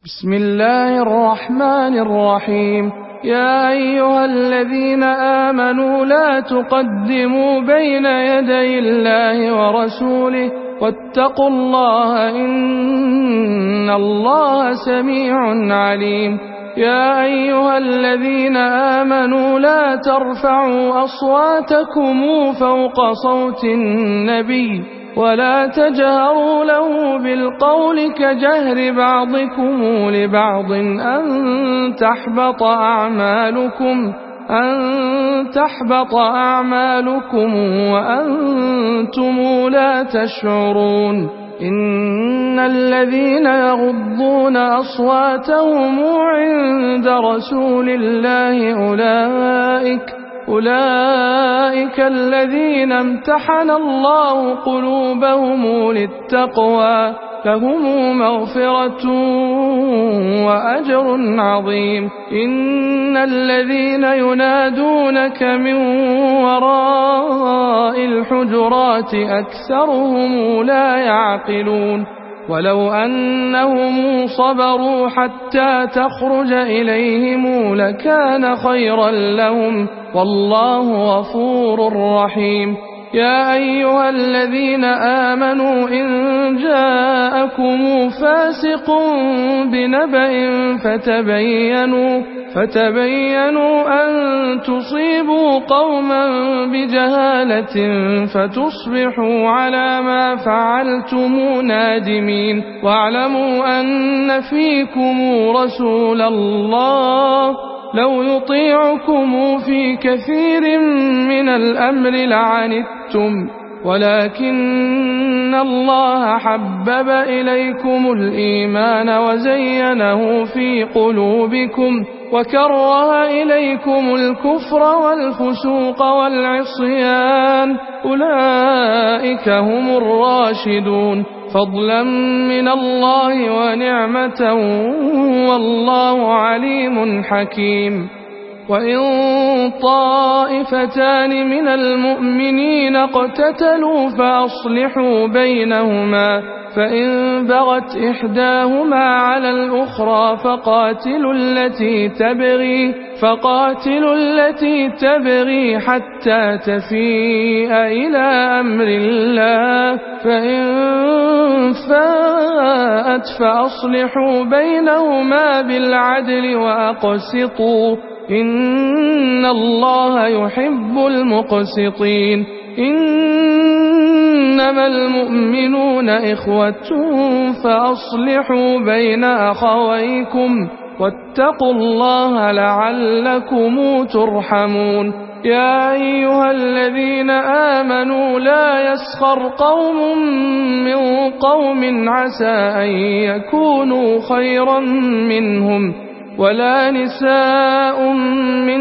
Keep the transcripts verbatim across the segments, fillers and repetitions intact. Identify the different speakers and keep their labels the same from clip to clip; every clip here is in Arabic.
Speaker 1: بسم الله الرحمن الرحيم. يا أيها الذين آمنوا لا تقدموا بين يدي الله ورسوله واتقوا الله إن الله سميع عليم. يا أيها الذين آمنوا لا ترفعوا أصواتكم فوق صوت النبي ولا تجهروا له بالقول كجهر بعضكم لبعض أن تحبط أعمالكم أن تحبط أعمالكم وأنتم لا تشعرون. إن الذين يغضون أصواتهم عند رسول الله أولئك أولئك الذين امتحن الله قلوبهم للتقوى لهم مغفرة وأجر عظيم. إن الذين ينادونك من وراء الحجرات أكثرهم لا يعقلون. ولو أنهم صبروا حتى تخرج إليهم لكان خيرا لهم والله غفور رحيم. يا أيها الذين آمنوا إن جاءكم فاسق بنبأ فتبينوا فتبينوا أن تصيبوا قوما بجهالة فتصبحوا على ما فعلتم نادمين. واعلموا أن فيكم رسول الله لو يطيعكم في كثير من الأمر لعنتم ولكن الله حبب إليكم الإيمان وزينه في قلوبكم وكره إليكم الكفر والفسوق والعصيان أولئك هم الراشدون فضلا من الله ونعمة والله عليم حكيم. وإن طائفتان من المؤمنين اقتتلوا فأصلحوا بينهما فإن بغت إحداهما على الأخرى فقاتلوا التي تبغي فقاتلوا التي تبغي حتى تفيء إلى أمر الله فإن فاءت فأصلحوا بينهما بالعدل وأقسطوا إن الله يحب المقسطين. إنما المؤمنون إخوة فأصلحوا بين أخويكم واتقوا الله لعلكم ترحمون. يا أيها الذين آمنوا لا يسخر قوم من قوم عسى أن يكونوا خيرا منهم ولا نساء من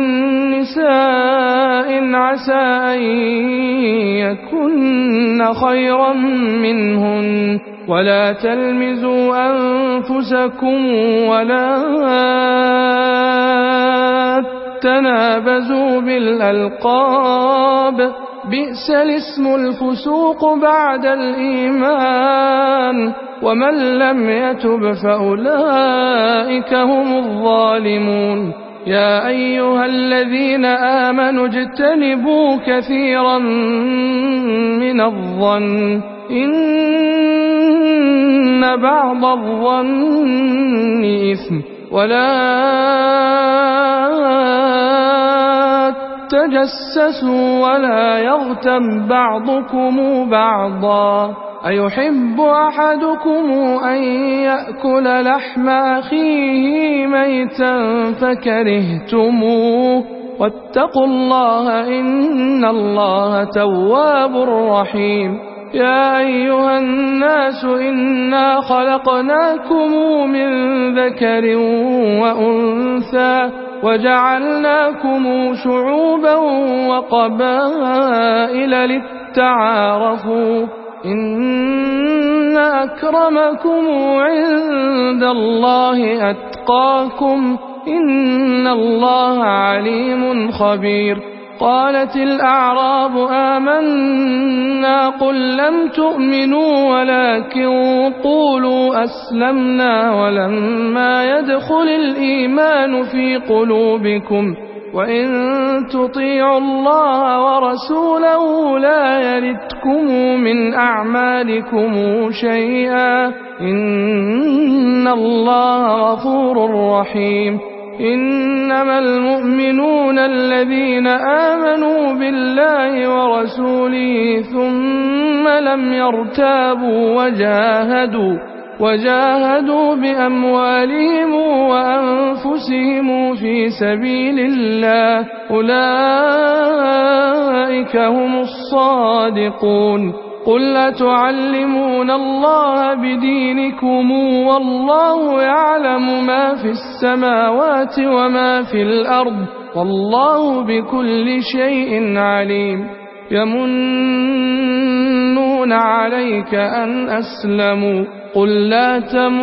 Speaker 1: نساء عسى أن يكن خيرا منهن ولا تلمزوا أنفسكم ولا تنابزوا بالألقاب بئس الاسم الفسوق بعد الإيمان ومن لم يتب فأولئك هم الظالمون. يا أيها الذين آمنوا اجتنبوا كثيرا من الظن إن بعض الظن إثم ولا تجسسوا ولا يغتب بعضكم بعضا أيحب أحدكم أن يأكل لحم أخيه ميتا فكرهتموه واتقوا الله إن الله تواب رحيم. يا أيها الناس إنا خلقناكم من ذكر وأنثى وجعلناكم شعوبا وقبائل للتعارفوا إن أكرمكم عند الله أتقاكم إن الله عليم خبير. قالت الأعراب آمنا قل لم تؤمنوا ولكن قولوا أسلمنا ولما يدخل الإيمان في قلوبكم وإن تطيعوا الله ورسوله لا يلتكم من أعمالكم شيئا إن الله غفور رحيم. إنما المؤمنون الذين آمنوا بالله ورسوله ثم لم يرتابوا وجاهدوا وجاهدوا بأموالهم وأنفسهم في سبيل الله أولئك هم الصادقون. قل أتعلمون الله بدينكم والله يعلم ما في السماوات وما في الأرض والله بكل شيء عليم. يمنون عليك أن أسلموا قل لا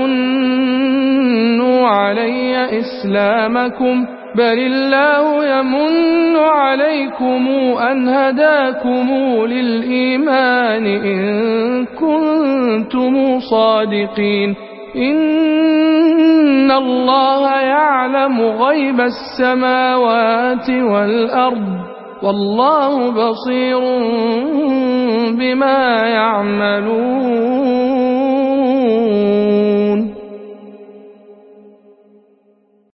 Speaker 1: تمنوا علي إسلامكم بل الله يمن عليكم أن هداكم للإيمان إن كنتم صادقين. إن الله يعلم غيب السماوات والأرض والله بصير بما يعملون.